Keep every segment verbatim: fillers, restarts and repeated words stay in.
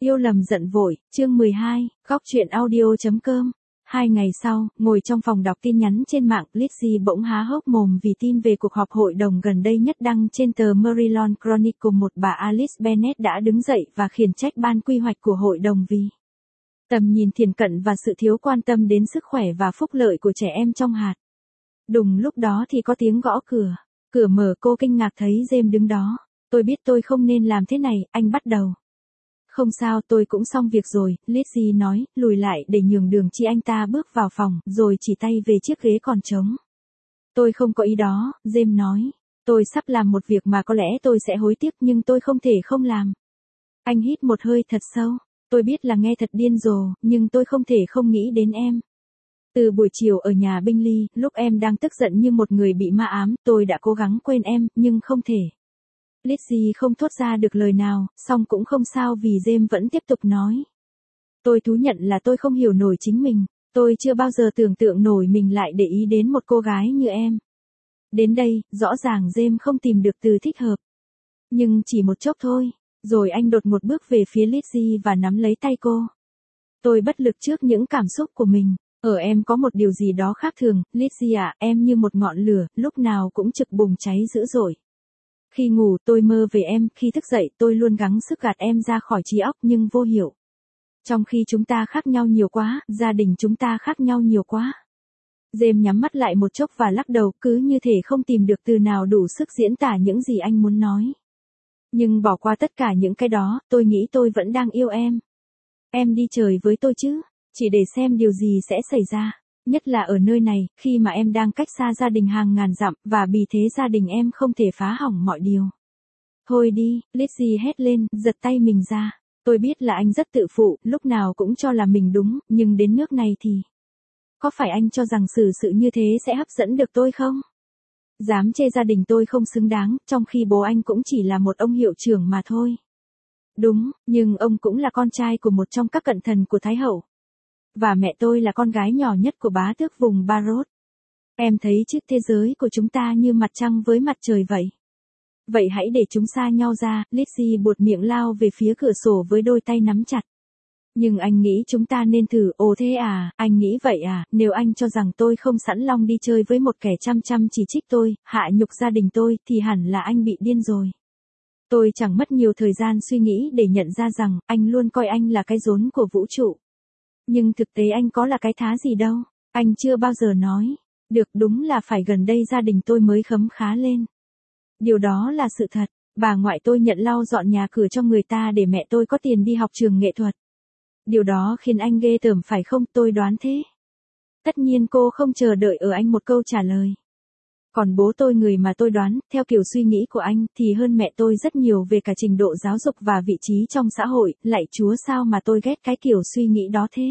Yêu lầm giận vội, chương mười hai, góc chuyện audio.com. Hai ngày sau, ngồi trong phòng đọc tin nhắn trên mạng, Lizzy bỗng há hốc mồm vì tin về cuộc họp hội đồng gần đây nhất đăng trên tờ Maryland Chronicle. Một bà Alice Bennett đã đứng dậy và khiển trách ban quy hoạch của hội đồng vì tầm nhìn thiển cận và sự thiếu quan tâm đến sức khỏe và phúc lợi của trẻ em trong hạt. Đùng lúc đó thì có tiếng gõ cửa. Cửa mở, cô kinh ngạc thấy James đứng đó. Tôi biết tôi không nên làm thế này, anh bắt đầu. Không sao, tôi cũng xong việc rồi, Lizzy nói, lùi lại để nhường đường chi anh ta bước vào phòng, rồi chỉ tay về chiếc ghế còn trống. Tôi không có ý đó, James nói. Tôi sắp làm một việc mà có lẽ tôi sẽ hối tiếc nhưng tôi không thể không làm. Anh hít một hơi thật sâu. Tôi biết là nghe thật điên rồ, nhưng tôi không thể không nghĩ đến em. Từ buổi chiều ở nhà Bingley, lúc em đang tức giận như một người bị ma ám, tôi đã cố gắng quên em, nhưng không thể. Lizzy không thốt ra được lời nào, song cũng không sao vì James vẫn tiếp tục nói. Tôi thú nhận là tôi không hiểu nổi chính mình, tôi chưa bao giờ tưởng tượng nổi mình lại để ý đến một cô gái như em. Đến đây, rõ ràng James không tìm được từ thích hợp. Nhưng chỉ một chốc thôi, rồi anh đột ngột bước về phía Lizzy và nắm lấy tay cô. Tôi bất lực trước những cảm xúc của mình. Ở em có một điều gì đó khác thường, Lizzy à, em như một ngọn lửa, lúc nào cũng trực bùng cháy dữ dội. Khi ngủ tôi mơ về em, khi thức dậy tôi luôn gắng sức gạt em ra khỏi trí óc nhưng vô hiệu. Trong khi chúng ta khác nhau nhiều quá, gia đình chúng ta khác nhau nhiều quá. James nhắm mắt lại một chốc và lắc đầu, cứ như thể không tìm được từ nào đủ sức diễn tả những gì anh muốn nói. Nhưng bỏ qua tất cả những cái đó, tôi nghĩ tôi vẫn đang yêu em. Em đi chơi với tôi chứ, chỉ để xem điều gì sẽ xảy ra. Nhất là ở nơi này, khi mà em đang cách xa gia đình hàng ngàn dặm, và vì thế gia đình em không thể phá hỏng mọi điều. Thôi đi, Lizzy hét lên, giật tay mình ra. Tôi biết là anh rất tự phụ, lúc nào cũng cho là mình đúng, nhưng đến nước này thì... Có phải anh cho rằng xử sự như thế sẽ hấp dẫn được tôi không? Dám chê gia đình tôi không xứng đáng, trong khi bố anh cũng chỉ là một ông hiệu trưởng mà thôi. Đúng, nhưng ông cũng là con trai của một trong các cận thần của Thái Hậu. Và mẹ tôi là con gái nhỏ nhất của bá tước vùng Barot. Em thấy chứ, thế giới của chúng ta như mặt trăng với mặt trời vậy. Vậy hãy để chúng xa nhau ra, Lizzy buột miệng lao về phía cửa sổ với đôi tay nắm chặt. Nhưng anh nghĩ chúng ta nên thử, ồ thế à, anh nghĩ vậy à, nếu anh cho rằng tôi không sẵn lòng đi chơi với một kẻ chăm chăm chỉ trích tôi, hạ nhục gia đình tôi, thì hẳn là anh bị điên rồi. Tôi chẳng mất nhiều thời gian suy nghĩ để nhận ra rằng, anh luôn coi anh là cái rốn của vũ trụ. Nhưng thực tế anh có là cái thá gì đâu, anh chưa bao giờ nói. Được, đúng là phải gần đây gia đình tôi mới khấm khá lên. Điều đó là sự thật, bà ngoại tôi nhận lau dọn nhà cửa cho người ta để mẹ tôi có tiền đi học trường nghệ thuật. Điều đó khiến anh ghê tởm phải không, tôi đoán thế. Tất nhiên cô không chờ đợi ở anh một câu trả lời. Còn bố tôi, người mà tôi đoán, theo kiểu suy nghĩ của anh, thì hơn mẹ tôi rất nhiều về cả trình độ giáo dục và vị trí trong xã hội, lạy Chúa sao mà tôi ghét cái kiểu suy nghĩ đó thế.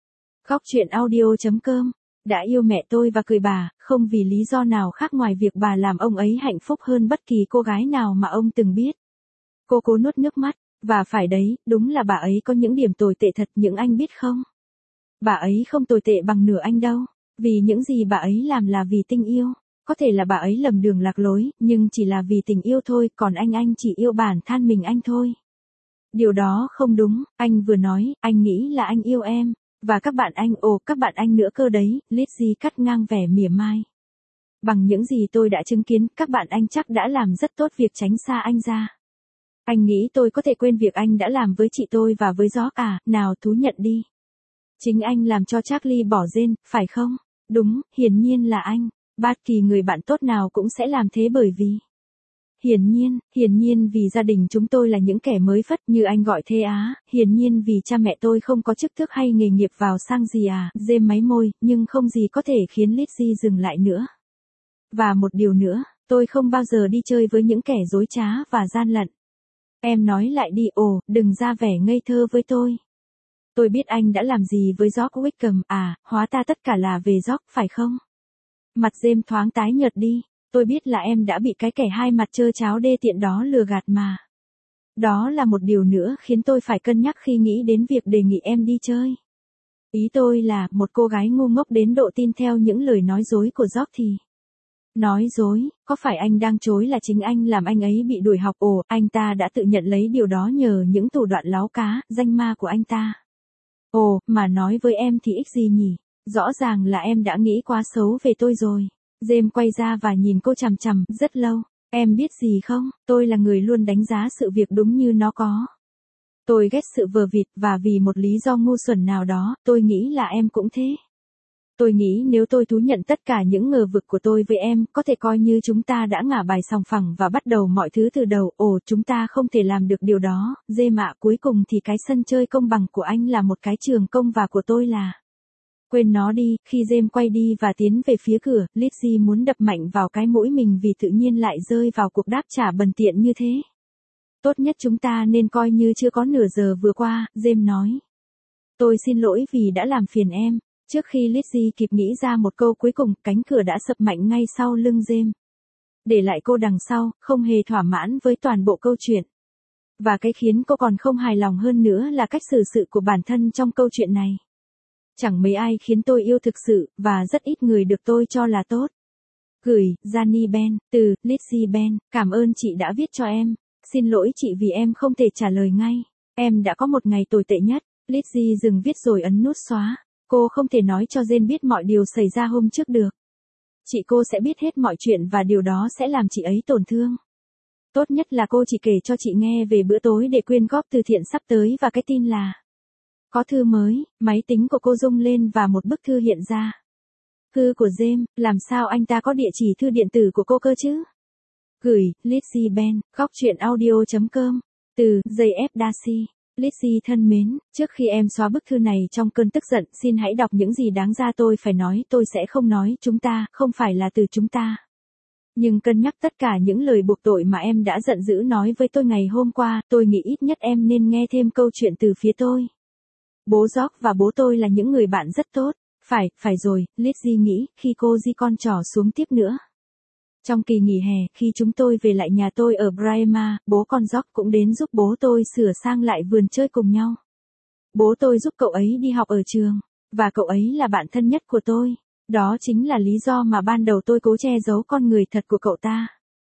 Góc chuyện audio.com, đã yêu mẹ tôi và cười bà, không vì lý do nào khác ngoài việc bà làm ông ấy hạnh phúc hơn bất kỳ cô gái nào mà ông từng biết. Cô cố nuốt nước mắt, và phải đấy, đúng là bà ấy có những điểm tồi tệ thật, những anh biết không? Bà ấy không tồi tệ bằng nửa anh đâu, vì những gì bà ấy làm là vì tình yêu. Có thể là bà ấy lầm đường lạc lối, nhưng chỉ là vì tình yêu thôi, còn anh anh chỉ yêu bản thân mình anh thôi. Điều đó không đúng, anh vừa nói, anh nghĩ là anh yêu em, và các bạn anh, ồ các bạn anh nữa cơ đấy, Lizzy cắt ngang vẻ mỉa mai. Bằng những gì tôi đã chứng kiến, các bạn anh chắc đã làm rất tốt việc tránh xa anh ra. Anh nghĩ tôi có thể quên việc anh đã làm với chị tôi và với George à, nào thú nhận đi. Chính anh làm cho Charlie bỏ rên, phải không? Đúng, hiển nhiên là anh. Bất kỳ người bạn tốt nào cũng sẽ làm thế bởi vì... Hiển nhiên, hiển nhiên vì gia đình chúng tôi là những kẻ mới phất như anh gọi thế á, hiển nhiên vì cha mẹ tôi không có chức tước hay nghề nghiệp vào sang gì à, James máy môi, nhưng không gì có thể khiến Lizzy dừng lại nữa. Và một điều nữa, tôi không bao giờ đi chơi với những kẻ dối trá và gian lận. Em nói lại đi, ồ, đừng ra vẻ ngây thơ với tôi. Tôi biết anh đã làm gì với George Wickham, à, hóa ta tất cả là về George, phải không? Mặt James thoáng tái nhợt đi, tôi biết là em đã bị cái kẻ hai mặt trơ cháo đê tiện đó lừa gạt mà. Đó là một điều nữa khiến tôi phải cân nhắc khi nghĩ đến việc đề nghị em đi chơi. Ý tôi là, một cô gái ngu ngốc đến độ tin theo những lời nói dối của George thì... Nói dối, có phải anh đang chối là chính anh làm anh ấy bị đuổi học? Ồ, anh ta đã tự nhận lấy điều đó nhờ những thủ đoạn láo cá, danh ma của anh ta. Ồ, mà nói với em thì ích gì nhỉ? Rõ ràng là em đã nghĩ quá xấu về tôi rồi. James quay ra và nhìn cô chằm chằm, rất lâu. Em biết gì không, tôi là người luôn đánh giá sự việc đúng như nó có. Tôi ghét sự vờ vịt và vì một lý do ngu xuẩn nào đó, tôi nghĩ là em cũng thế. Tôi nghĩ nếu tôi thú nhận tất cả những ngờ vực của tôi với em, có thể coi như chúng ta đã ngả bài sòng phẳng và bắt đầu mọi thứ từ đầu. Ồ, chúng ta không thể làm được điều đó, James ạ. Cuối cùng thì cái sân chơi công bằng của anh là một cái trường công và của tôi là... Quên nó đi. Khi James quay đi và tiến về phía cửa, Lizzie muốn đập mạnh vào cái mũi mình vì tự nhiên lại rơi vào cuộc đáp trả bần tiện như thế. Tốt nhất chúng ta nên coi như chưa có nửa giờ vừa qua, James nói. Tôi xin lỗi vì đã làm phiền em. Trước khi Lizzie kịp nghĩ ra một câu cuối cùng, cánh cửa đã sập mạnh ngay sau lưng James. Để lại cô đằng sau, không hề thỏa mãn với toàn bộ câu chuyện. Và cái khiến cô còn không hài lòng hơn nữa là cách xử sự của bản thân trong câu chuyện này. Chẳng mấy ai khiến tôi yêu thực sự, và rất ít người được tôi cho là tốt. Gửi, Gianni Ben, từ, Lizzie Ben, cảm ơn chị đã viết cho em. Xin lỗi chị vì em không thể trả lời ngay. Em đã có một ngày tồi tệ nhất. Lizzie dừng viết rồi ấn nút xóa. Cô không thể nói cho Jane biết mọi điều xảy ra hôm trước được. Chị cô sẽ biết hết mọi chuyện và điều đó sẽ làm chị ấy tổn thương. Tốt nhất là cô chỉ kể cho chị nghe về bữa tối để quyên góp từ thiện sắp tới và cái tin là có thư mới. Máy tính của cô rung lên và một bức thư hiện ra. Thư của James, làm sao anh ta có địa chỉ thư điện tử của cô cơ chứ? Gửi, Lizzie Ben, góc truyện audio chấm com. Từ, gi ép Darcy. Lizzie thân mến, trước khi em xóa bức thư này trong cơn tức giận, xin hãy đọc những gì đáng ra tôi phải nói. Tôi sẽ không nói chúng ta, không phải là từ chúng ta. Nhưng cân nhắc tất cả những lời buộc tội mà em đã giận dữ nói với tôi ngày hôm qua, tôi nghĩ ít nhất em nên nghe thêm câu chuyện từ phía tôi. Bố George và bố tôi là những người bạn rất tốt. Phải, phải rồi, Lizzie nghĩ, khi cô di con trò xuống tiếp nữa. Trong kỳ nghỉ hè, khi chúng tôi về lại nhà tôi ở Brahma, bố con George cũng đến giúp bố tôi sửa sang lại vườn chơi cùng nhau. Bố tôi giúp cậu ấy đi học ở trường, và cậu ấy là bạn thân nhất của tôi. Đó chính là lý do mà ban đầu tôi cố che giấu con người thật của cậu ta.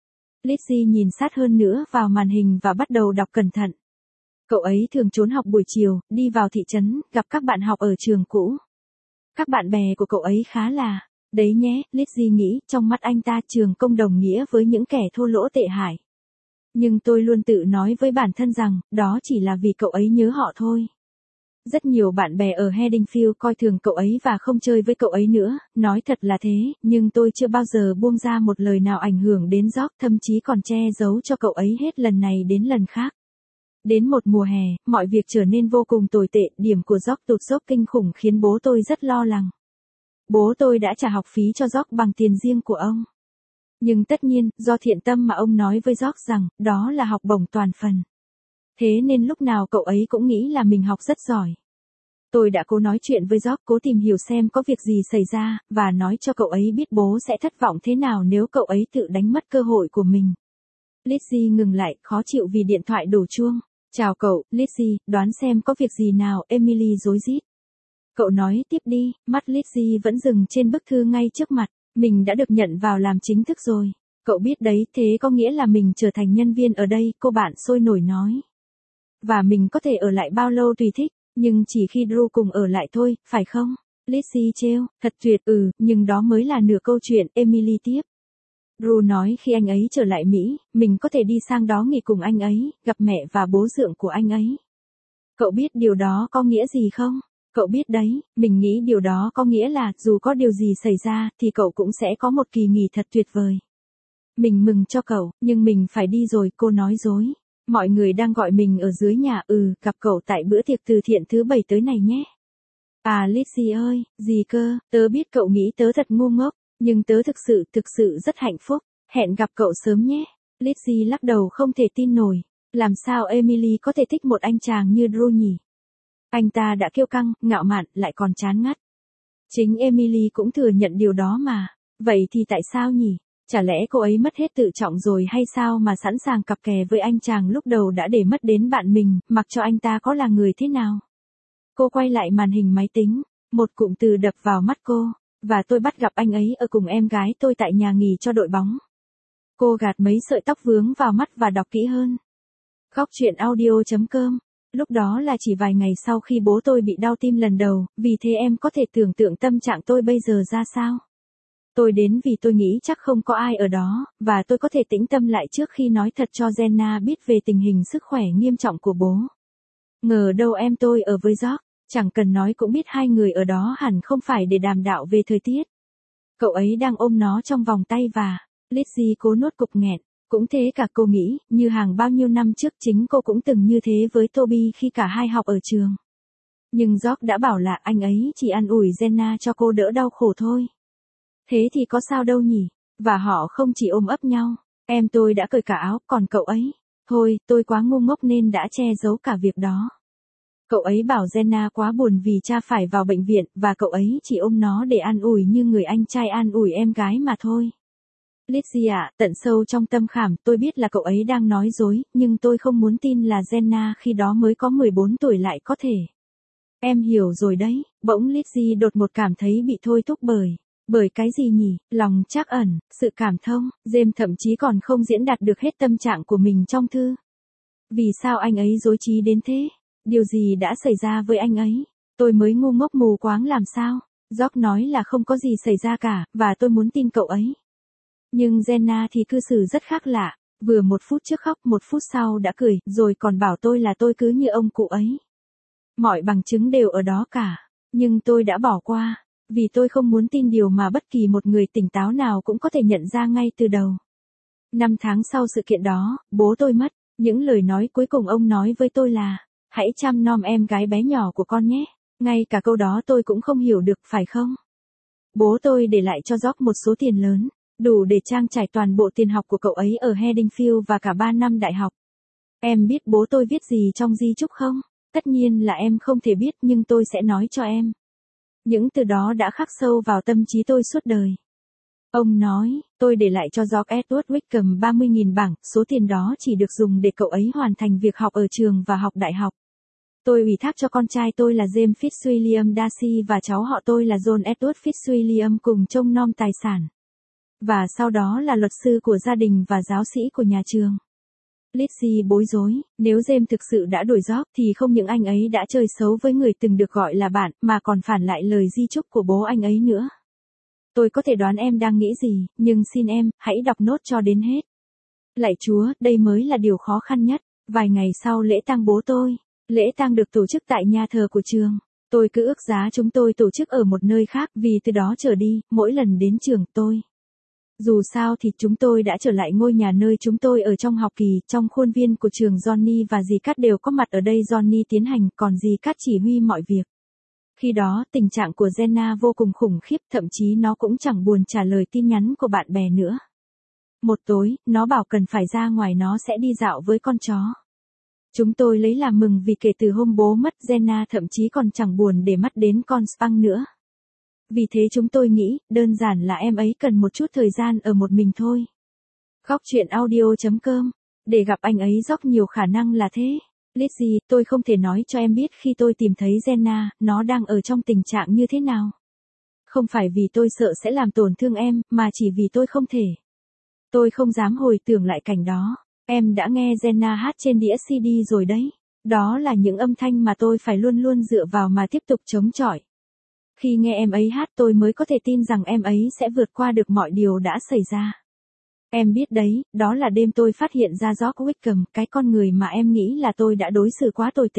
Lizzie nhìn sát hơn nữa vào màn hình và bắt đầu đọc cẩn thận. Cậu ấy thường trốn học buổi chiều, đi vào thị trấn, gặp các bạn học ở trường cũ. Các bạn bè của cậu ấy khá là... Đấy nhé, Lizzie nghĩ, trong mắt anh ta trường công đồng nghĩa với những kẻ thô lỗ tệ hại. Nhưng tôi luôn tự nói với bản thân rằng, đó chỉ là vì cậu ấy nhớ họ thôi. Rất nhiều bạn bè ở Haddingfield coi thường cậu ấy và không chơi với cậu ấy nữa, nói thật là thế, nhưng tôi chưa bao giờ buông ra một lời nào ảnh hưởng đến George, thậm chí còn che giấu cho cậu ấy hết lần này đến lần khác. Đến một mùa hè, mọi việc trở nên vô cùng tồi tệ, điểm của George tụt dốc kinh khủng khiến bố tôi rất lo lắng. Bố tôi đã trả học phí cho George bằng tiền riêng của ông. Nhưng tất nhiên, do thiện tâm mà ông nói với George rằng, đó là học bổng toàn phần. Thế nên lúc nào cậu ấy cũng nghĩ là mình học rất giỏi. Tôi đã cố nói chuyện với George, cố tìm hiểu xem có việc gì xảy ra, và nói cho cậu ấy biết bố sẽ thất vọng thế nào nếu cậu ấy tự đánh mất cơ hội của mình. Lizzie ngừng lại, khó chịu vì điện thoại đổ chuông. Chào cậu, Lizzie, đoán xem có việc gì nào, Emily rối rít. Cậu nói tiếp đi, mắt Lizzie vẫn dừng trên bức thư ngay trước mặt. Mình đã được nhận vào làm chính thức rồi. Cậu biết đấy, thế có nghĩa là mình trở thành nhân viên ở đây, cô bạn sôi nổi nói. Và mình có thể ở lại bao lâu tùy thích, nhưng chỉ khi Drew cùng ở lại thôi, phải không? Lizzie trêu, thật tuyệt, ừ, nhưng đó mới là nửa câu chuyện, Emily tiếp. Drew nói khi anh ấy trở lại Mỹ, mình có thể đi sang đó nghỉ cùng anh ấy, gặp mẹ và bố dượng của anh ấy. Cậu biết điều đó có nghĩa gì không? Cậu biết đấy, mình nghĩ điều đó có nghĩa là dù có điều gì xảy ra thì cậu cũng sẽ có một kỳ nghỉ thật tuyệt vời. Mình mừng cho cậu, nhưng mình phải đi rồi, cô nói dối. Mọi người đang gọi mình ở dưới nhà, ừ, gặp cậu tại bữa tiệc từ thiện thứ bảy tới này nhé. À Lizzie ơi, gì cơ, tớ biết cậu nghĩ tớ thật ngu ngốc, nhưng tớ thực sự, thực sự rất hạnh phúc. Hẹn gặp cậu sớm nhé. Lizzie lắc đầu không thể tin nổi. Làm sao Emily có thể thích một anh chàng như Drew nhỉ? Anh ta đã kiêu căng, ngạo mạn, lại còn chán ngắt. Chính Emily cũng thừa nhận điều đó mà. Vậy thì tại sao nhỉ? Chả lẽ cô ấy mất hết tự trọng rồi hay sao mà sẵn sàng cặp kè với anh chàng lúc đầu đã để mất đến bạn mình, mặc cho anh ta có là người thế nào? Cô quay lại màn hình máy tính. Một cụm từ đập vào mắt cô. Và tôi bắt gặp anh ấy ở cùng em gái tôi tại nhà nghỉ cho đội bóng. Cô gạt mấy sợi tóc vướng vào mắt và đọc kỹ hơn. Góc truyện audio.com. Lúc đó là chỉ vài ngày sau khi bố tôi bị đau tim lần đầu, vì thế em có thể tưởng tượng tâm trạng tôi bây giờ ra sao. Tôi đến vì tôi nghĩ chắc không có ai ở đó, và tôi có thể tĩnh tâm lại trước khi nói thật cho Jenna biết về tình hình sức khỏe nghiêm trọng của bố. Ngờ đâu em tôi ở với George, chẳng cần nói cũng biết hai người ở đó hẳn không phải để đàm đạo về thời tiết. Cậu ấy đang ôm nó trong vòng tay và, Lizzie cố nuốt cục nghẹn. Cũng thế cả cô nghĩ, như hàng bao nhiêu năm trước chính cô cũng từng như thế với Toby khi cả hai học ở trường. Nhưng George đã bảo là anh ấy chỉ an ủi Jenna cho cô đỡ đau khổ thôi. Thế thì có sao đâu nhỉ, và họ không chỉ ôm ấp nhau, em tôi đã cởi cả áo, còn cậu ấy, thôi, tôi quá ngu ngốc nên đã che giấu cả việc đó. Cậu ấy bảo Jenna quá buồn vì cha phải vào bệnh viện, và cậu ấy chỉ ôm nó để an ủi như người anh trai an ủi em gái mà thôi. Lizzie ạ, tận sâu trong tâm khảm tôi biết là cậu ấy đang nói dối, nhưng tôi không muốn tin là Jenna khi đó mới có mười bốn tuổi lại có thể. Em hiểu rồi đấy, bỗng Lizzie đột ngột cảm thấy bị thôi thúc bởi. Bởi cái gì nhỉ, lòng trắc ẩn, sự cảm thông, James thậm chí còn không diễn đạt được hết tâm trạng của mình trong thư. Vì sao anh ấy dối trí đến thế? Điều gì đã xảy ra với anh ấy? Tôi mới ngu ngốc mù quáng làm sao? George nói là không có gì xảy ra cả, và tôi muốn tin cậu ấy. Nhưng Jenna thì cư xử rất khác lạ, vừa một phút trước khóc một phút sau đã cười, rồi còn bảo tôi là tôi cứ như ông cụ ấy. Mọi bằng chứng đều ở đó cả, nhưng tôi đã bỏ qua, vì tôi không muốn tin điều mà bất kỳ một người tỉnh táo nào cũng có thể nhận ra ngay từ đầu. Năm tháng sau sự kiện đó, bố tôi mất, những lời nói cuối cùng ông nói với tôi là, hãy chăm nom em gái bé nhỏ của con nhé, ngay cả câu đó tôi cũng không hiểu được phải không? Bố tôi để lại cho George một số tiền lớn, đủ để trang trải toàn bộ tiền học của cậu ấy ở Haddingfield và cả ba năm đại học. Em biết bố tôi viết gì trong di chúc không? Tất nhiên là em không thể biết nhưng tôi sẽ nói cho em. Những từ đó đã khắc sâu vào tâm trí tôi suốt đời. Ông nói, tôi để lại cho George Edward Wickham ba mươi nghìn bảng, số tiền đó chỉ được dùng để cậu ấy hoàn thành việc học ở trường và học đại học. Tôi ủy thác cho con trai tôi là James Fitzwilliam Darcy và cháu họ tôi là John Edward Fitzwilliam cùng trông nom tài sản. Và sau đó là luật sư của gia đình và giáo sĩ của nhà trường. Lizzie bối rối, nếu James thực sự đã đuổi George thì không những anh ấy đã chơi xấu với người từng được gọi là bạn, mà còn phản lại lời di chúc của bố anh ấy nữa. Tôi có thể đoán em đang nghĩ gì, nhưng xin em, hãy đọc nốt cho đến hết. Lạy Chúa, đây mới là điều khó khăn nhất. Vài ngày sau lễ tang bố tôi, lễ tang được tổ chức tại nhà thờ của trường. Tôi cứ ước giá chúng tôi tổ chức ở một nơi khác vì từ đó trở đi, mỗi lần đến trường tôi. Dù sao thì chúng tôi đã trở lại ngôi nhà nơi chúng tôi ở trong học kỳ, trong khuôn viên của trường Johnny và dì Cát đều có mặt ở đây. Johnny tiến hành, còn dì Cát chỉ huy mọi việc. Khi đó, tình trạng của Jenna vô cùng khủng khiếp, thậm chí nó cũng chẳng buồn trả lời tin nhắn của bạn bè nữa. Một tối, nó bảo cần phải ra ngoài, nó sẽ đi dạo với con chó. Chúng tôi lấy làm mừng vì kể từ hôm bố mất, Jenna thậm chí còn chẳng buồn để mắt đến con Spang nữa. Vì thế chúng tôi nghĩ, đơn giản là em ấy cần một chút thời gian ở một mình thôi. Góc truyện audio.com. Để gặp anh ấy dốc nhiều khả năng là thế. Lizzie, tôi không thể nói cho em biết khi tôi tìm thấy Jenna, nó đang ở trong tình trạng như thế nào. Không phải vì tôi sợ sẽ làm tổn thương em, mà chỉ vì tôi không thể. Tôi không dám hồi tưởng lại cảnh đó. Em đã nghe Jenna hát trên đĩa xê đê rồi đấy. Đó là những âm thanh mà tôi phải luôn luôn dựa vào mà tiếp tục chống chọi. Khi nghe em ấy hát tôi mới có thể tin rằng em ấy sẽ vượt qua được mọi điều đã xảy ra. Em biết đấy, đó là đêm tôi phát hiện ra George Wickham, cái con người mà em nghĩ là tôi đã đối xử quá tồi tệ.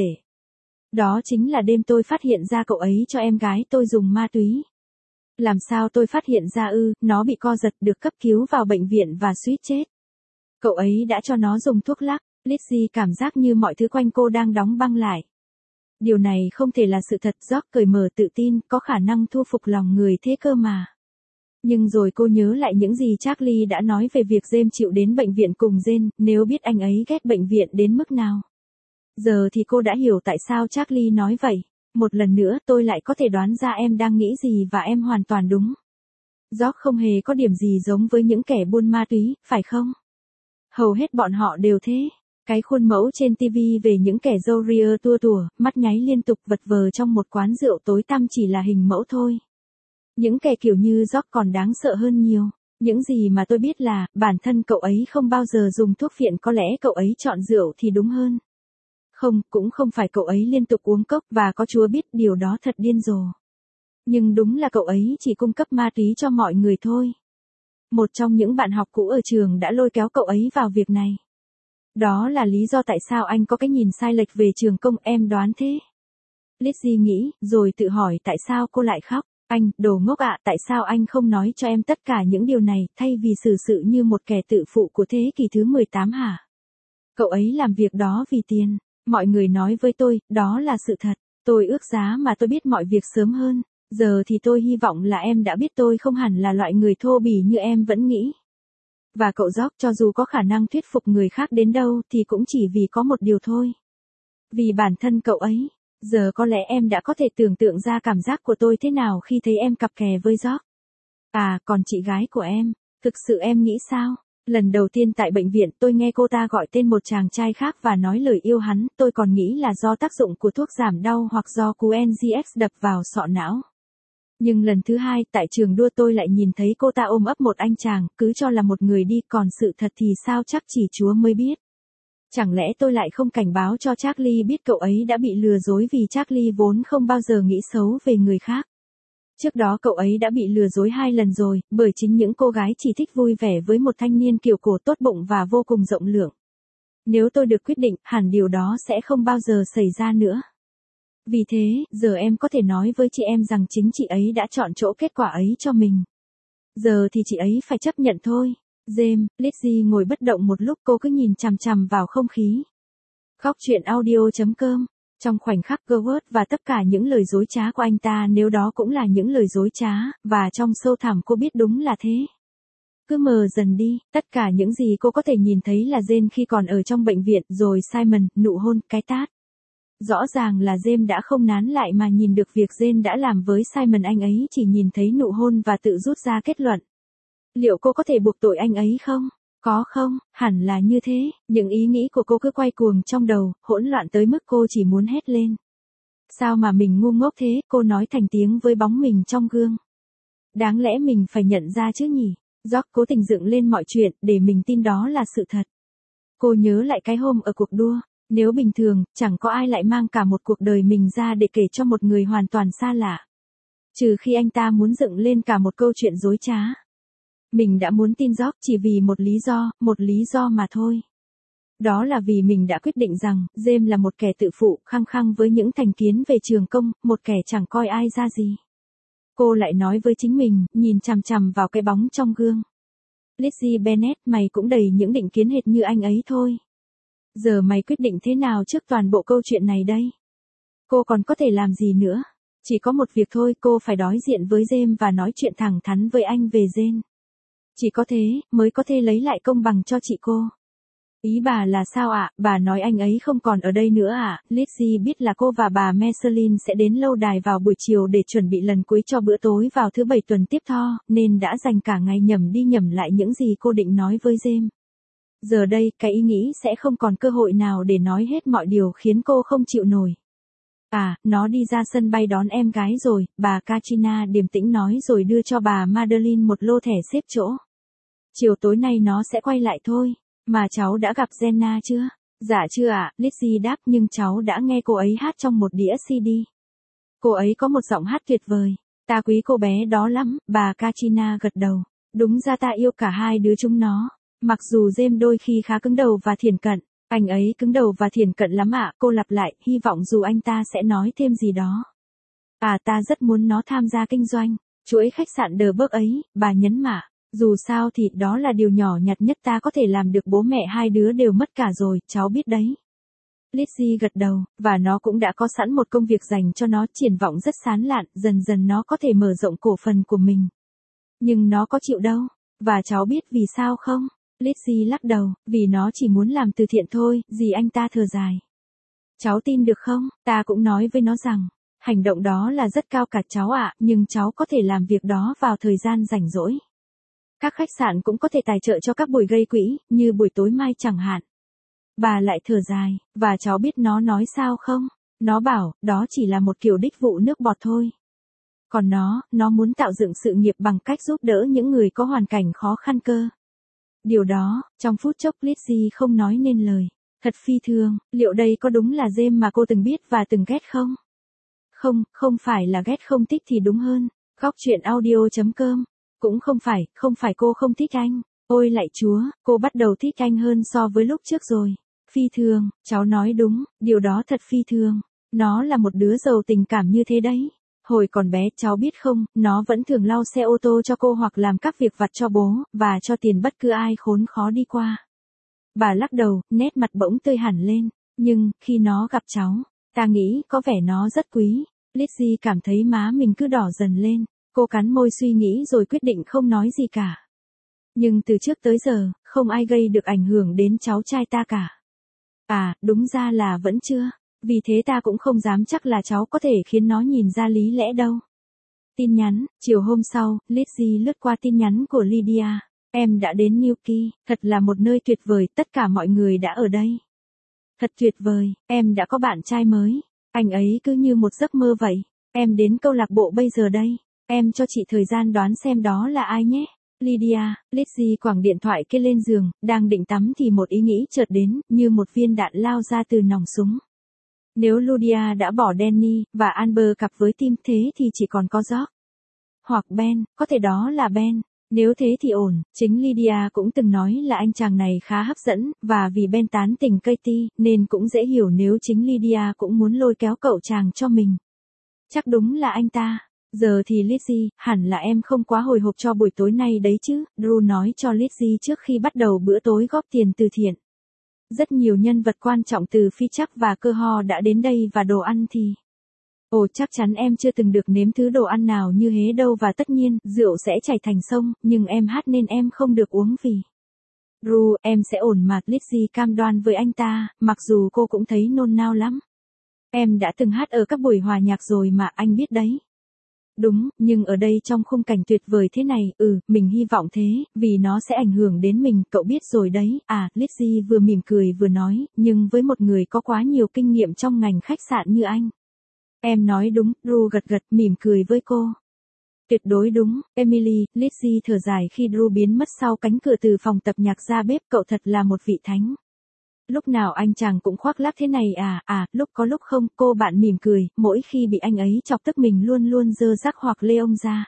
Đó chính là đêm tôi phát hiện ra cậu ấy cho em gái tôi dùng ma túy. Làm sao tôi phát hiện ra ư, nó bị co giật được cấp cứu vào bệnh viện và suýt chết. Cậu ấy đã cho nó dùng thuốc lắc. Lizzie cảm giác như mọi thứ quanh cô đang đóng băng lại. Điều này không thể là sự thật. George cởi mở tự tin, có khả năng thu phục lòng người thế cơ mà. Nhưng rồi cô nhớ lại những gì Charlie đã nói về việc James chịu đến bệnh viện cùng Jane, nếu biết anh ấy ghét bệnh viện đến mức nào. Giờ thì cô đã hiểu tại sao Charlie nói vậy. Một lần nữa tôi lại có thể đoán ra em đang nghĩ gì và em hoàn toàn đúng. George không hề có điểm gì giống với những kẻ buôn ma túy, phải không? Hầu hết bọn họ đều thế. Cái khuôn mẫu trên ti vi về những kẻ râu ria tua tủa, mắt nháy liên tục vật vờ trong một quán rượu tối tăm chỉ là hình mẫu thôi. Những kẻ kiểu như George còn đáng sợ hơn nhiều. Những gì mà tôi biết là, bản thân cậu ấy không bao giờ dùng thuốc phiện, có lẽ cậu ấy chọn rượu thì đúng hơn. Không, cũng không phải cậu ấy liên tục uống cốc, và có Chúa biết điều đó thật điên rồ. Nhưng đúng là cậu ấy chỉ cung cấp ma túy cho mọi người thôi. Một trong những bạn học cũ ở trường đã lôi kéo cậu ấy vào việc này. Đó là lý do tại sao anh có cái nhìn sai lệch về trường công, em đoán thế. Lizzie nghĩ, rồi tự hỏi tại sao cô lại khóc. Anh, đồ ngốc ạ, tại sao anh không nói cho em tất cả những điều này, thay vì xử sự như một kẻ tự phụ của thế kỷ thứ mười tám hả? Cậu ấy làm việc đó vì tiền. Mọi người nói với tôi, đó là sự thật. Tôi ước giá mà tôi biết mọi việc sớm hơn. Giờ thì tôi hy vọng là em đã biết tôi không hẳn là loại người thô bỉ như em vẫn nghĩ. Và cậu George, cho dù có khả năng thuyết phục người khác đến đâu thì cũng chỉ vì có một điều thôi. Vì bản thân cậu ấy. Giờ có lẽ em đã có thể tưởng tượng ra cảm giác của tôi thế nào khi thấy em cặp kè với George. À, còn chị gái của em, thực sự em nghĩ sao? Lần đầu tiên tại bệnh viện tôi nghe cô ta gọi tên một chàng trai khác và nói lời yêu hắn, tôi còn nghĩ là do tác dụng của thuốc giảm đau hoặc do cú en giê ích đập vào sọ não. Nhưng lần thứ hai, tại trường đua tôi lại nhìn thấy cô ta ôm ấp một anh chàng, cứ cho là một người đi, còn sự thật thì sao chắc chỉ Chúa mới biết. Chẳng lẽ tôi lại không cảnh báo cho Charlie biết cậu ấy đã bị lừa dối, vì Charlie vốn không bao giờ nghĩ xấu về người khác. Trước đó cậu ấy đã bị lừa dối hai lần rồi, bởi chính những cô gái chỉ thích vui vẻ với một thanh niên kiểu cổ tốt bụng và vô cùng rộng lượng. Nếu tôi được quyết định, hẳn điều đó sẽ không bao giờ xảy ra nữa. Vì thế, giờ em có thể nói với chị em rằng chính chị ấy đã chọn chỗ kết quả ấy cho mình. Giờ thì chị ấy phải chấp nhận thôi. James, Lizzie ngồi bất động một lúc, cô cứ nhìn chằm chằm vào không khí. Góc truyện audio chấm com. Trong khoảnh khắc Goward và tất cả những lời dối trá của anh ta, nếu đó cũng là những lời dối trá, và trong sâu thẳm cô biết đúng là thế. Cứ mờ dần đi, tất cả những gì cô có thể nhìn thấy là Jane khi còn ở trong bệnh viện, rồi Simon, nụ hôn, cái tát. Rõ ràng là James đã không nán lại mà nhìn được việc Jane đã làm với Simon, anh ấy chỉ nhìn thấy nụ hôn và tự rút ra kết luận. Liệu cô có thể buộc tội anh ấy không? Có không? Hẳn là như thế, những ý nghĩ của cô cứ quay cuồng trong đầu, hỗn loạn tới mức cô chỉ muốn hét lên. Sao mà mình ngu ngốc thế, cô nói thành tiếng với bóng mình trong gương. Đáng lẽ mình phải nhận ra chứ nhỉ? George cố tình dựng lên mọi chuyện, để mình tin đó là sự thật. Cô nhớ lại cái hôm ở cuộc đua, nếu bình thường, chẳng có ai lại mang cả một cuộc đời mình ra để kể cho một người hoàn toàn xa lạ. Trừ khi anh ta muốn dựng lên cả một câu chuyện dối trá. Mình đã muốn tin George chỉ vì một lý do, một lý do mà thôi. Đó là vì mình đã quyết định rằng, James là một kẻ tự phụ, khăng khăng với những thành kiến về trường công, một kẻ chẳng coi ai ra gì. Cô lại nói với chính mình, nhìn chằm chằm vào cái bóng trong gương. Lizzie Bennet, mày cũng đầy những định kiến hệt như anh ấy thôi. Giờ mày quyết định thế nào trước toàn bộ câu chuyện này đây? Cô còn có thể làm gì nữa? Chỉ có một việc thôi, cô phải đối diện với James và nói chuyện thẳng thắn với anh về Jane. Chỉ có thế, mới có thể lấy lại công bằng cho chị cô. Ý bà là sao ạ? À? Bà nói anh ấy không còn ở đây nữa à? Lizzie biết là cô và bà Marceline sẽ đến lâu đài vào buổi chiều để chuẩn bị lần cuối cho bữa tối vào thứ bảy tuần tiếp theo, nên đã dành cả ngày nhẩm đi nhẩm lại những gì cô định nói với James. Giờ đây, cái ý nghĩ sẽ không còn cơ hội nào để nói hết mọi điều khiến cô không chịu nổi. À, nó đi ra sân bay đón em gái rồi, bà Katrina điềm tĩnh nói rồi đưa cho bà Madeline một lô thẻ xếp chỗ. Chiều tối nay nó sẽ quay lại thôi. Mà cháu đã gặp Jenna chưa? Dạ chưa ạ, à? Lizzie đáp, nhưng cháu đã nghe cô ấy hát trong một đĩa xê đê. Cô ấy có một giọng hát tuyệt vời. Ta quý cô bé đó lắm, bà Katrina gật đầu. Đúng ra ta yêu cả hai đứa chúng nó. Mặc dù James đôi khi khá cứng đầu và thiển cận. Anh ấy cứng đầu và thiển cận lắm ạ, à? Cô lặp lại, hy vọng dù anh ta sẽ nói thêm gì đó. À, ta rất muốn nó tham gia kinh doanh chuỗi khách sạn The Burg ấy, bà nhấn mạ. Dù sao thì đó là điều nhỏ nhặt nhất ta có thể làm được, bố mẹ hai đứa đều mất cả rồi, cháu biết đấy. Lizzie gật đầu, và nó cũng đã có sẵn một công việc dành cho nó, triển vọng rất sáng lạn, dần dần nó có thể mở rộng cổ phần của mình. Nhưng nó có chịu đâu, và cháu biết vì sao không? Lizzie lắc đầu, vì nó chỉ muốn làm từ thiện thôi, dì anh ta thở dài. Cháu tin được không? Ta cũng nói với nó rằng, hành động đó là rất cao cả cháu ạ, nhưng cháu có thể làm việc đó vào thời gian rảnh rỗi. Các khách sạn cũng có thể tài trợ cho các buổi gây quỹ, như buổi tối mai chẳng hạn. Bà lại thở dài, và cháu biết nó nói sao không? Nó bảo, đó chỉ là một kiểu đích vụ nước bọt thôi. Còn nó, nó muốn tạo dựng sự nghiệp bằng cách giúp đỡ những người có hoàn cảnh khó khăn cơ. Điều đó, trong phút chốc Lizzie không nói nên lời. Thật phi thường, liệu đây có đúng là James mà cô từng biết và từng ghét không? Không, không phải là ghét không thích thì đúng hơn. Góc chuyện audio.com. Cũng không phải, không phải cô không thích anh. Ôi lạy Chúa, cô bắt đầu thích anh hơn so với lúc trước rồi. Phi thường, cháu nói đúng, điều đó thật phi thường. Nó là một đứa giàu tình cảm như thế đấy. Hồi còn bé cháu biết không, nó vẫn thường lau xe ô tô cho cô hoặc làm các việc vặt cho bố, và cho tiền bất cứ ai khốn khó đi qua. Bà lắc đầu, nét mặt bỗng tươi hẳn lên. Nhưng, khi nó gặp cháu, ta nghĩ có vẻ nó rất quý. Lizzie cảm thấy má mình cứ đỏ dần lên. Cô cắn môi suy nghĩ rồi quyết định không nói gì cả. Nhưng từ trước tới giờ, không ai gây được ảnh hưởng đến cháu trai ta cả. À, đúng ra là vẫn chưa. Vì thế ta cũng không dám chắc là cháu có thể khiến nó nhìn ra lý lẽ đâu. Tin nhắn, chiều hôm sau, Lizzie lướt qua tin nhắn của Lydia. Em đã đến Newquay, thật là một nơi tuyệt vời, tất cả mọi người đã ở đây. Thật tuyệt vời, em đã có bạn trai mới. Anh ấy cứ như một giấc mơ vậy. Em đến câu lạc bộ bây giờ đây. Em cho chị thời gian đoán xem đó là ai nhé. Lydia, Lizzie quẳng điện thoại kia lên giường, đang định tắm thì một ý nghĩ chợt đến, như một viên đạn lao ra từ nòng súng. Nếu Lydia đã bỏ Danny, và Amber cặp với Tim thế thì chỉ còn có George. Hoặc Ben, có thể đó là Ben. Nếu thế thì ổn, chính Lydia cũng từng nói là anh chàng này khá hấp dẫn, và vì Ben tán tỉnh Katie, nên cũng dễ hiểu nếu chính Lydia cũng muốn lôi kéo cậu chàng cho mình. Chắc đúng là anh ta. Giờ thì Lizzie, hẳn là em không quá hồi hộp cho buổi tối nay đấy chứ, Drew nói cho Lizzie trước khi bắt đầu bữa tối góp tiền từ thiện. Rất nhiều nhân vật quan trọng từ phi chắc và cơ ho đã đến đây và đồ ăn thì... Ồ chắc chắn em chưa từng được nếm thứ đồ ăn nào như thế đâu và tất nhiên, rượu sẽ chảy thành sông, nhưng em hát nên em không được uống vì... Drew, em sẽ ổn mà, Lizzie cam đoan với anh ta, mặc dù cô cũng thấy nôn nao lắm. Em đã từng hát ở các buổi hòa nhạc rồi mà, anh biết đấy. Đúng, nhưng ở đây trong khung cảnh tuyệt vời thế này, ừ, mình hy vọng thế, vì nó sẽ ảnh hưởng đến mình, cậu biết rồi đấy. À, Lizzie vừa mỉm cười vừa nói, nhưng với một người có quá nhiều kinh nghiệm trong ngành khách sạn như anh. Em nói đúng, Drew gật gật, mỉm cười với cô. Tuyệt đối đúng, Emily, Lizzie thở dài khi Drew biến mất sau cánh cửa từ phòng tập nhạc ra bếp, cậu thật là một vị thánh. Lúc nào anh chàng cũng khoác lác thế này à, à, lúc có lúc không, cô bạn mỉm cười, mỗi khi bị anh ấy chọc tức mình luôn luôn dơ rắc hoặc lê ông ra.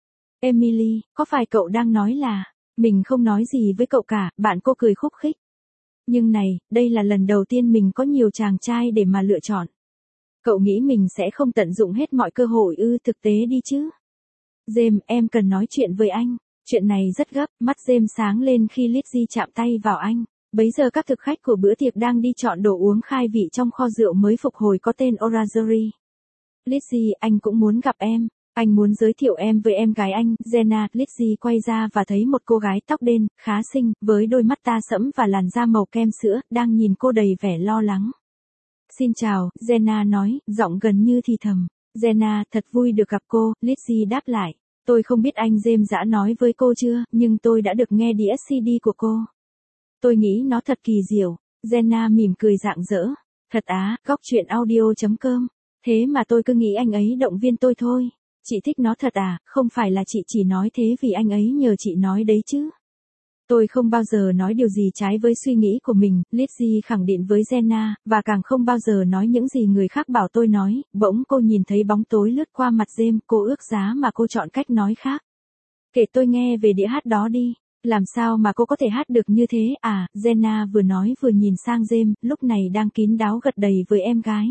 Emily, có phải cậu đang nói là, mình không nói gì với cậu cả, bạn cô cười khúc khích. Nhưng này, đây là lần đầu tiên mình có nhiều chàng trai để mà lựa chọn. Cậu nghĩ mình sẽ không tận dụng hết mọi cơ hội ư, thực tế đi chứ. James, em cần nói chuyện với anh. Chuyện này rất gấp, mắt James sáng lên khi Lizzie chạm tay vào anh. Bấy giờ các thực khách của bữa tiệc đang đi chọn đồ uống khai vị trong kho rượu mới phục hồi có tên Orangery. Lizzie, anh cũng muốn gặp em. Anh muốn giới thiệu em với em gái anh, Jenna. Lizzie quay ra và thấy một cô gái tóc đen, khá xinh, với đôi mắt ta sẫm và làn da màu kem sữa, đang nhìn cô đầy vẻ lo lắng. Xin chào, Jenna nói, giọng gần như thì thầm. Jenna, thật vui được gặp cô, Lizzie đáp lại. Tôi không biết anh James đã nói với cô chưa, nhưng tôi đã được nghe đĩa xê đê của cô. Tôi nghĩ nó thật kỳ diệu. Jenna mỉm cười rạng rỡ. Thật á, góc chuyện audio.com. Thế mà tôi cứ nghĩ anh ấy động viên tôi thôi. Chị thích nó thật à, không phải là chị chỉ nói thế vì anh ấy nhờ chị nói đấy chứ. Tôi không bao giờ nói điều gì trái với suy nghĩ của mình, Lizzie khẳng định với Jenna, và càng không bao giờ nói những gì người khác bảo tôi nói. Bỗng cô nhìn thấy bóng tối lướt qua mặt James, cô ước giá mà cô chọn cách nói khác. Kể tôi nghe về đĩa hát đó đi. Làm sao mà cô có thể hát được như thế à, Jenna vừa nói vừa nhìn sang James, lúc này đang kín đáo gật đầy với em gái.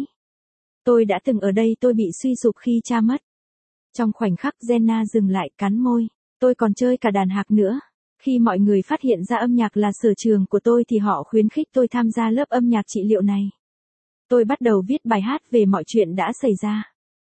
Tôi đã từng ở đây, tôi bị suy sụp khi cha mất. Trong khoảnh khắc Jenna dừng lại, cắn môi. Tôi còn chơi cả đàn hạc nữa. Khi mọi người phát hiện ra âm nhạc là sở trường của tôi thì họ khuyến khích tôi tham gia lớp âm nhạc trị liệu này. Tôi bắt đầu viết bài hát về mọi chuyện đã xảy ra.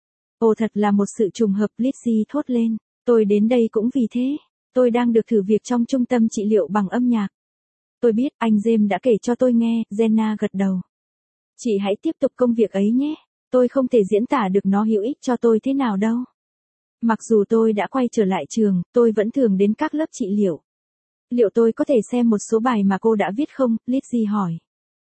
Ồ thật là một sự trùng hợp, Lizzie thốt lên. Tôi đến đây cũng vì thế. Tôi đang được thử việc trong trung tâm trị liệu bằng âm nhạc. Tôi biết, anh James đã kể cho tôi nghe, Jenna gật đầu. Chị hãy tiếp tục công việc ấy nhé. Tôi không thể diễn tả được nó hữu ích cho tôi thế nào đâu. Mặc dù tôi đã quay trở lại trường, tôi vẫn thường đến các lớp trị liệu. Liệu tôi có thể xem một số bài mà cô đã viết không? Lizzie hỏi.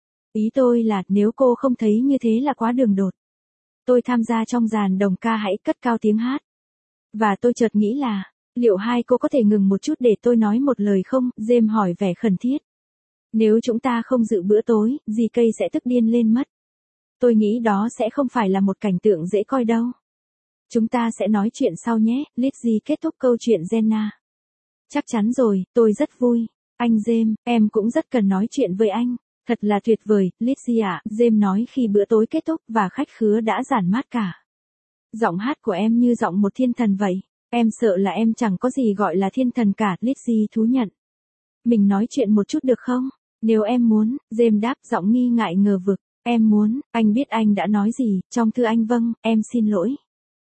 Ý tôi là, nếu cô không thấy như thế là quá đường đột. Tôi tham gia trong dàn đồng ca, hãy cất cao tiếng hát. Và tôi chợt nghĩ là, liệu hai cô có thể ngừng một chút để tôi nói một lời không? James hỏi vẻ khẩn thiết. Nếu chúng ta không dự bữa tối, dì cây sẽ tức điên lên mất. Tôi nghĩ đó sẽ không phải là một cảnh tượng dễ coi đâu. Chúng ta sẽ nói chuyện sau nhé, Lizzie kết thúc câu chuyện Jenna. Chắc chắn rồi, tôi rất vui. Anh James, em cũng rất cần nói chuyện với anh. Thật là tuyệt vời, Lizzie ạ, James nói khi bữa tối kết thúc và khách khứa đã giản mát cả. Giọng hát của em như giọng một thiên thần vậy. Em sợ là em chẳng có gì gọi là thiên thần cả, Lizzie thú nhận. Mình nói chuyện một chút được không? Nếu em muốn, James đáp giọng nghi ngại ngờ vực. Em muốn, anh biết anh đã nói gì, trong thư anh vâng, em xin lỗi.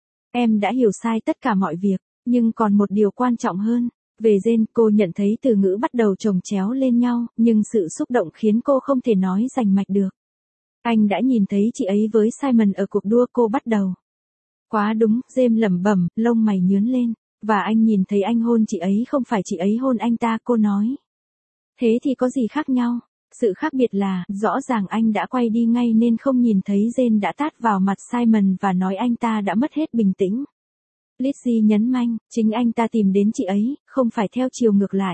Em đã hiểu sai tất cả mọi việc, nhưng còn một điều quan trọng hơn. Về Jen, cô nhận thấy từ ngữ bắt đầu chồng chéo lên nhau, nhưng sự xúc động khiến cô không thể nói rành mạch được. Anh đã nhìn thấy chị ấy với Simon ở cuộc đua cô bắt đầu. Quá đúng, James lẩm bẩm, lông mày nhướng lên. Và anh nhìn thấy anh hôn chị ấy không phải chị ấy hôn anh ta, cô nói. Thế thì có gì khác nhau? Sự khác biệt là, rõ ràng anh đã quay đi ngay nên không nhìn thấy Jen đã tát vào mặt Simon và nói anh ta đã mất hết bình tĩnh. Lizzie nhấn mạnh, chính anh ta tìm đến chị ấy, không phải theo chiều ngược lại.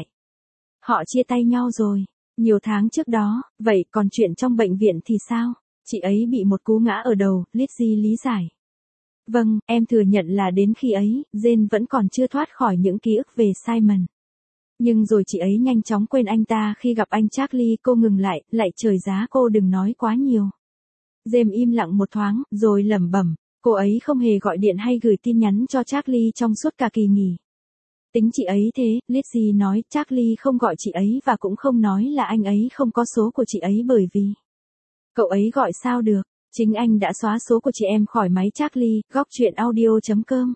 Họ chia tay nhau rồi, nhiều tháng trước đó, vậy còn chuyện trong bệnh viện thì sao? Chị ấy bị một cú ngã ở đầu, Lizzie lý giải. Vâng, em thừa nhận là đến khi ấy, Jen vẫn còn chưa thoát khỏi những ký ức về Simon. Nhưng rồi chị ấy nhanh chóng quên anh ta khi gặp anh Charlie, cô ngừng lại, lạy trời giá cô đừng nói quá nhiều. James im lặng một thoáng, rồi lẩm bẩm, cô ấy không hề gọi điện hay gửi tin nhắn cho Charlie trong suốt cả kỳ nghỉ. Tính chị ấy thế, Lizzie nói, Charlie không gọi chị ấy và cũng không nói là anh ấy không có số của chị ấy bởi vì cậu ấy gọi sao được, chính anh đã xóa số của chị em khỏi máy Charlie, góc chuyện audio chấm com.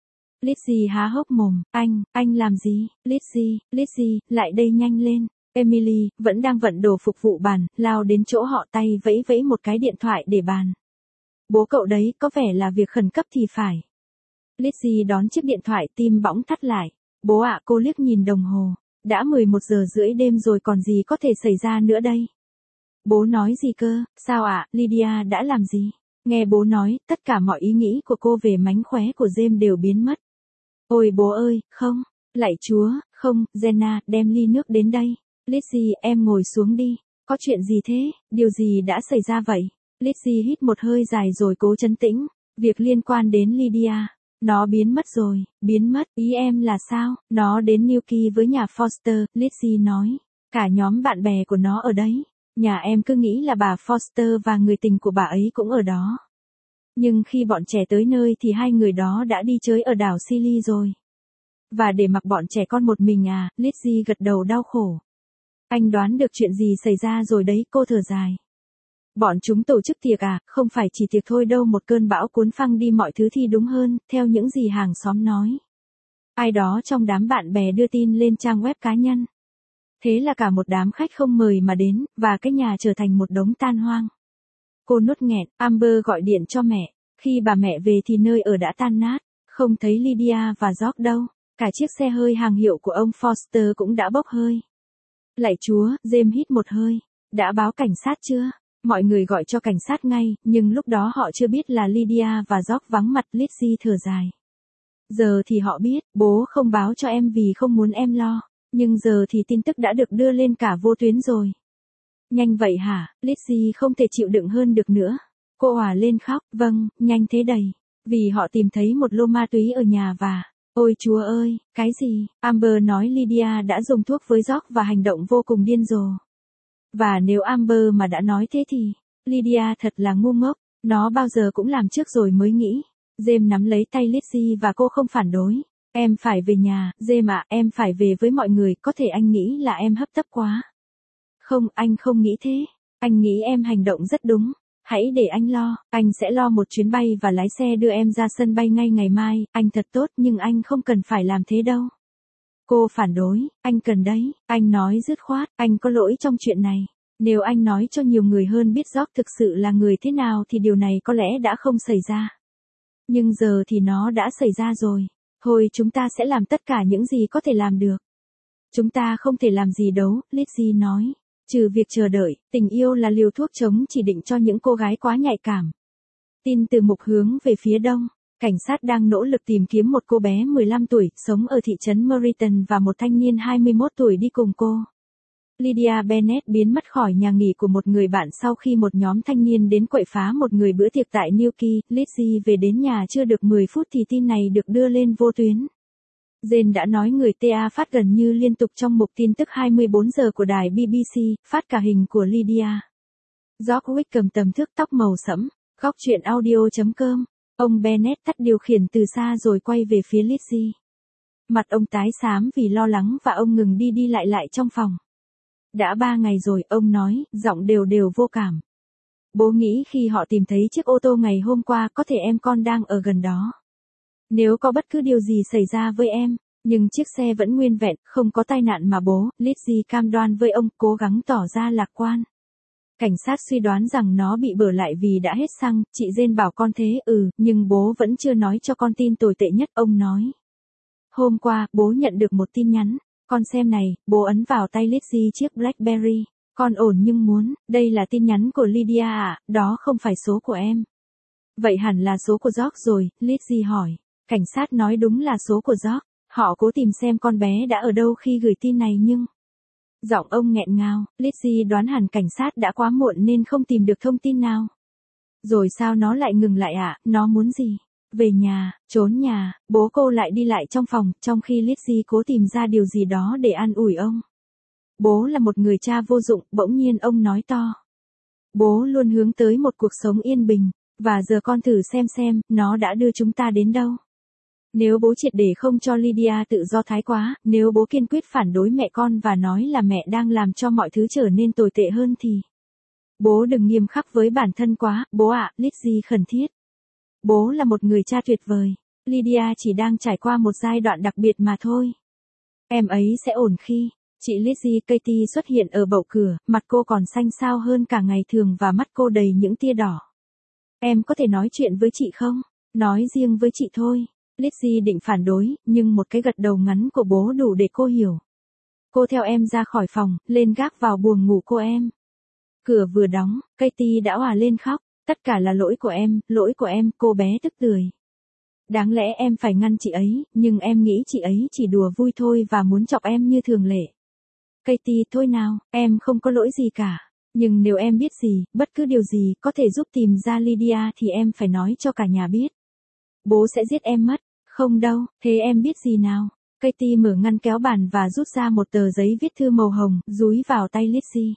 Lizzie há hốc mồm, anh, anh làm gì? Lizzie, Lizzie, lại đây nhanh lên. Emily, vẫn đang vận đồ phục vụ bàn, lao đến chỗ họ tay vẫy vẫy một cái điện thoại để bàn. Bố cậu đấy, có vẻ là việc khẩn cấp thì phải. Lizzie đón chiếc điện thoại, tim bỗng thắt lại. Bố ạ, cô liếc nhìn đồng hồ. Đã mười một giờ rưỡi đêm rồi, còn gì có thể xảy ra nữa đây? Bố nói gì cơ? Sao ạ, Lydia đã làm gì? Nghe bố nói, tất cả mọi ý nghĩ của cô về mánh khóe của James đều biến mất. Ôi bố ơi, không, lạy Chúa, không, Jenna, đem ly nước đến đây. Lizzie, em ngồi xuống đi. Có chuyện gì thế? Điều gì đã xảy ra vậy? Lizzie hít một hơi dài rồi cố trấn tĩnh. Việc liên quan đến Lydia. Nó biến mất rồi, biến mất, ý em là sao? Nó đến Newquay với nhà Foster, Lizzie nói. Cả nhóm bạn bè của nó ở đấy. Nhà em cứ nghĩ là bà Foster và người tình của bà ấy cũng ở đó. Nhưng khi bọn trẻ tới nơi thì hai người đó đã đi chơi ở đảo Scilly rồi. Và để mặc bọn trẻ con một mình à, Lizzie gật đầu đau khổ. Anh đoán được chuyện gì xảy ra rồi đấy, cô thở dài. Bọn chúng tổ chức tiệc à, không phải chỉ tiệc thôi đâu, một cơn bão cuốn phăng đi mọi thứ thì đúng hơn, theo những gì hàng xóm nói. Ai đó trong đám bạn bè đưa tin lên trang web cá nhân. Thế là cả một đám khách không mời mà đến, và cái nhà trở thành một đống tan hoang. Cô nuốt nghẹn, Amber gọi điện cho mẹ. Khi bà mẹ về thì nơi ở đã tan nát, không thấy Lydia và George đâu. Cả chiếc xe hơi hàng hiệu của ông Foster cũng đã bốc hơi. Lạy Chúa, James hít một hơi. Đã báo cảnh sát chưa? Mọi người gọi cho cảnh sát ngay, nhưng lúc đó họ chưa biết là Lydia và George vắng mặt, Lizzie thở dài. Giờ thì họ biết, bố không báo cho em vì không muốn em lo. Nhưng giờ thì tin tức đã được đưa lên cả vô tuyến rồi. Nhanh vậy hả? Lizzie không thể chịu đựng hơn được nữa. Cô òa lên khóc, vâng, nhanh thế đầy. Vì họ tìm thấy một lô ma túy ở nhà và... Ôi Chúa ơi, cái gì? Amber nói Lydia đã dùng thuốc với George và hành động vô cùng điên rồ. Và nếu Amber mà đã nói thế thì... Lydia thật là ngu ngốc, nó bao giờ cũng làm trước rồi mới nghĩ. James nắm lấy tay Lizzie và cô không phản đối. Em phải về nhà, James ạ, em phải về với mọi người, có thể anh nghĩ là em hấp tấp quá. Không, anh không nghĩ thế. Anh nghĩ em hành động rất đúng. Hãy để anh lo, anh sẽ lo một chuyến bay và lái xe đưa em ra sân bay ngay ngày mai, anh thật tốt nhưng anh không cần phải làm thế đâu. Cô phản đối, anh cần đấy, anh nói dứt khoát, anh có lỗi trong chuyện này. Nếu anh nói cho nhiều người hơn biết George thực sự là người thế nào thì điều này có lẽ đã không xảy ra. Nhưng giờ thì nó đã xảy ra rồi. Thôi chúng ta sẽ làm tất cả những gì có thể làm được. Chúng ta không thể làm gì đâu, Lizzie nói. Trừ việc chờ đợi, tình yêu là liều thuốc chống chỉ định cho những cô gái quá nhạy cảm. Tin từ mục hướng về phía đông. Cảnh sát đang nỗ lực tìm kiếm một cô bé mười lăm tuổi, sống ở thị trấn Meriton và một thanh niên hai mươi mốt tuổi đi cùng cô. Lydia Bennett biến mất khỏi nhà nghỉ của một người bạn sau khi một nhóm thanh niên đến quậy phá một người bữa tiệc tại Newquay. Lizzie về đến nhà chưa được mười phút thì tin này được đưa lên vô tuyến. Jane đã nói người tê a phát gần như liên tục trong mục tin tức hai mươi bốn giờ của đài bê bê xê, phát cả hình của Lydia. George Wick cầm tầm thước tóc màu sẫm, góc chuyện audio chấm com. Ông Bennett tắt điều khiển từ xa rồi quay về phía Lizzie. Mặt ông tái xám vì lo lắng và ông ngừng đi đi lại lại trong phòng. Đã ba ngày rồi, ông nói, giọng đều đều vô cảm. Bố nghĩ khi họ tìm thấy chiếc ô tô ngày hôm qua có thể em con đang ở gần đó. Nếu có bất cứ điều gì xảy ra với em, nhưng chiếc xe vẫn nguyên vẹn, không có tai nạn mà bố, Lizzie cam đoan với ông, cố gắng tỏ ra lạc quan. Cảnh sát suy đoán rằng nó bị bở lại vì đã hết xăng, chị Jane bảo con thế, ừ, nhưng bố vẫn chưa nói cho con tin tồi tệ nhất, ông nói. Hôm qua, bố nhận được một tin nhắn, con xem này, bố ấn vào tay Lizzie chiếc Blackberry, con ổn nhưng muốn, đây là tin nhắn của Lydia à, đó không phải số của em. Vậy hẳn là số của George rồi, Lizzie hỏi. Cảnh sát nói đúng là số của George, họ cố tìm xem con bé đã ở đâu khi gửi tin này nhưng... Giọng ông nghẹn ngào, Lizzie đoán hẳn cảnh sát đã quá muộn nên không tìm được thông tin nào. Rồi sao nó lại ngừng lại ạ, à? Nó muốn gì? Về nhà, trốn nhà, bố cô lại đi lại trong phòng, trong khi Lizzie cố tìm ra điều gì đó để an ủi ông. Bố là một người cha vô dụng, bỗng nhiên ông nói to. Bố luôn hướng tới một cuộc sống yên bình, và giờ con thử xem xem, nó đã đưa chúng ta đến đâu. Nếu bố triệt để không cho Lydia tự do thái quá, nếu bố kiên quyết phản đối mẹ con và nói là mẹ đang làm cho mọi thứ trở nên tồi tệ hơn thì... Bố đừng nghiêm khắc với bản thân quá, bố ạ, à, Lizzie khẩn thiết. Bố là một người cha tuyệt vời, Lydia chỉ đang trải qua một giai đoạn đặc biệt mà thôi. Em ấy sẽ ổn khi... Chị Lizzie Katie xuất hiện ở bậu cửa, mặt cô còn xanh xao hơn cả ngày thường và mắt cô đầy những tia đỏ. Em có thể nói chuyện với chị không? Nói riêng với chị thôi. Lizzie định phản đối, nhưng một cái gật đầu ngắn của bố đủ để cô hiểu. Cô theo em ra khỏi phòng, lên gác vào buồng ngủ cô em. Cửa vừa đóng, Katie đã òa lên khóc. Tất cả là lỗi của em, lỗi của em, cô bé tức tưởi. Đáng lẽ em phải ngăn chị ấy, nhưng em nghĩ chị ấy chỉ đùa vui thôi và muốn chọc em như thường lệ. Katie, thôi nào, em không có lỗi gì cả. Nhưng nếu em biết gì, bất cứ điều gì có thể giúp tìm ra Lydia thì em phải nói cho cả nhà biết. Bố sẽ giết em mất. Không đâu, thế em biết gì nào? Katie mở ngăn kéo bàn và rút ra một tờ giấy viết thư màu hồng, dúi vào tay Lizzie.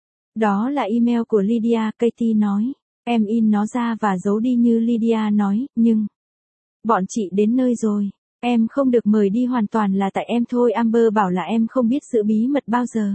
Đó là email của Lydia, Katie nói. Em in nó ra và giấu đi như Lydia nói, nhưng... Bọn chị đến nơi rồi. Em không được mời đi hoàn toàn là tại em thôi, Amber bảo là em không biết giữ bí mật bao giờ.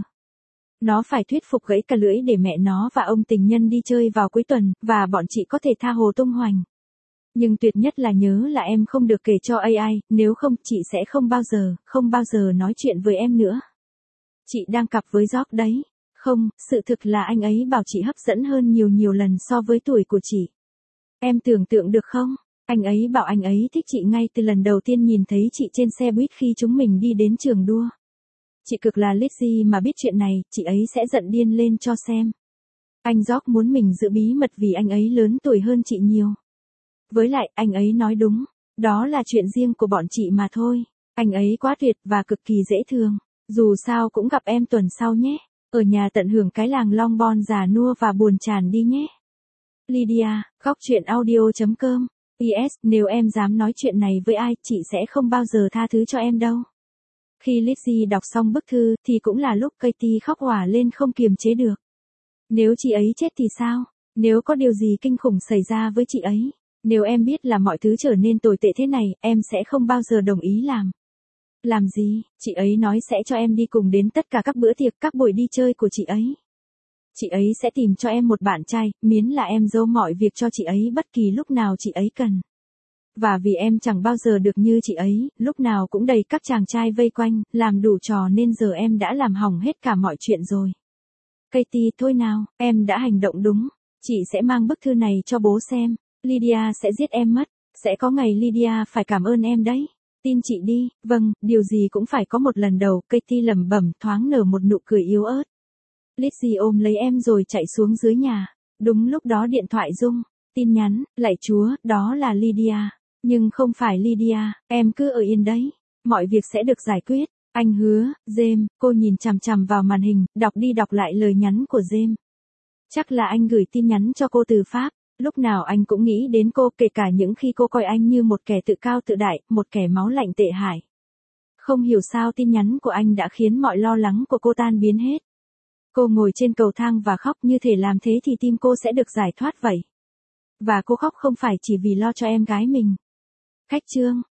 Nó phải thuyết phục gãy cả lưỡi để mẹ nó và ông tình nhân đi chơi vào cuối tuần, và bọn chị có thể tha hồ tung hoành. Nhưng tuyệt nhất là nhớ là em không được kể cho a i, nếu không chị sẽ không bao giờ, không bao giờ nói chuyện với em nữa. Chị đang cặp với George đấy. Không, sự thực là anh ấy bảo chị hấp dẫn hơn nhiều nhiều lần so với tuổi của chị. Em tưởng tượng được không? Anh ấy bảo anh ấy thích chị ngay từ lần đầu tiên nhìn thấy chị trên xe buýt khi chúng mình đi đến trường đua. Chị cực là Lizzie mà biết chuyện này, chị ấy sẽ giận điên lên cho xem. Anh George muốn mình giữ bí mật vì anh ấy lớn tuổi hơn chị nhiều. Với lại, anh ấy nói đúng, đó là chuyện riêng của bọn chị mà thôi. Anh ấy quá tuyệt và cực kỳ dễ thương. Dù sao cũng gặp em tuần sau nhé. Ở nhà tận hưởng cái làng Long Bon già nua và buồn chán đi nhé. Lydia, góc chuyện audio chấm com. pê ét, nếu em dám nói chuyện này với ai, chị sẽ không bao giờ tha thứ cho em đâu. Khi Lizzie đọc xong bức thư, thì cũng là lúc Katie khóc òa lên không kiềm chế được. Nếu chị ấy chết thì sao? Nếu có điều gì kinh khủng xảy ra với chị ấy? Nếu em biết là mọi thứ trở nên tồi tệ thế này, em sẽ không bao giờ đồng ý làm. Làm gì? Chị ấy nói sẽ cho em đi cùng đến tất cả các bữa tiệc, các buổi đi chơi của chị ấy. Chị ấy sẽ tìm cho em một bạn trai, miễn là em giấu mọi việc cho chị ấy bất kỳ lúc nào chị ấy cần. Và vì em chẳng bao giờ được như chị ấy, lúc nào cũng đầy các chàng trai vây quanh, làm đủ trò nên giờ em đã làm hỏng hết cả mọi chuyện rồi. Katie, thôi nào, em đã hành động đúng. Chị sẽ mang bức thư này cho bố xem. Lydia sẽ giết em mất. Sẽ có ngày Lydia phải cảm ơn em đấy. Tin chị đi, vâng, điều gì cũng phải có một lần đầu. Katie lẩm bẩm thoáng nở một nụ cười yếu ớt. Lizzie ôm lấy em rồi chạy xuống dưới nhà. Đúng lúc đó điện thoại rung. Tin nhắn, lạy Chúa, đó là Lydia. Nhưng không phải Lydia, em cứ ở yên đấy. Mọi việc sẽ được giải quyết. Anh hứa, James, cô nhìn chằm chằm vào màn hình, đọc đi đọc lại lời nhắn của James. Chắc là anh gửi tin nhắn cho cô từ Pháp. Lúc nào anh cũng nghĩ đến cô, kể cả những khi cô coi anh như một kẻ tự cao tự đại, một kẻ máu lạnh tệ hại. Không hiểu sao tin nhắn của anh đã khiến mọi lo lắng của cô tan biến hết. Cô ngồi trên cầu thang và khóc, như thể làm thế thì tim cô sẽ được giải thoát vậy. Và cô khóc không phải chỉ vì lo cho em gái mình. Khách chương.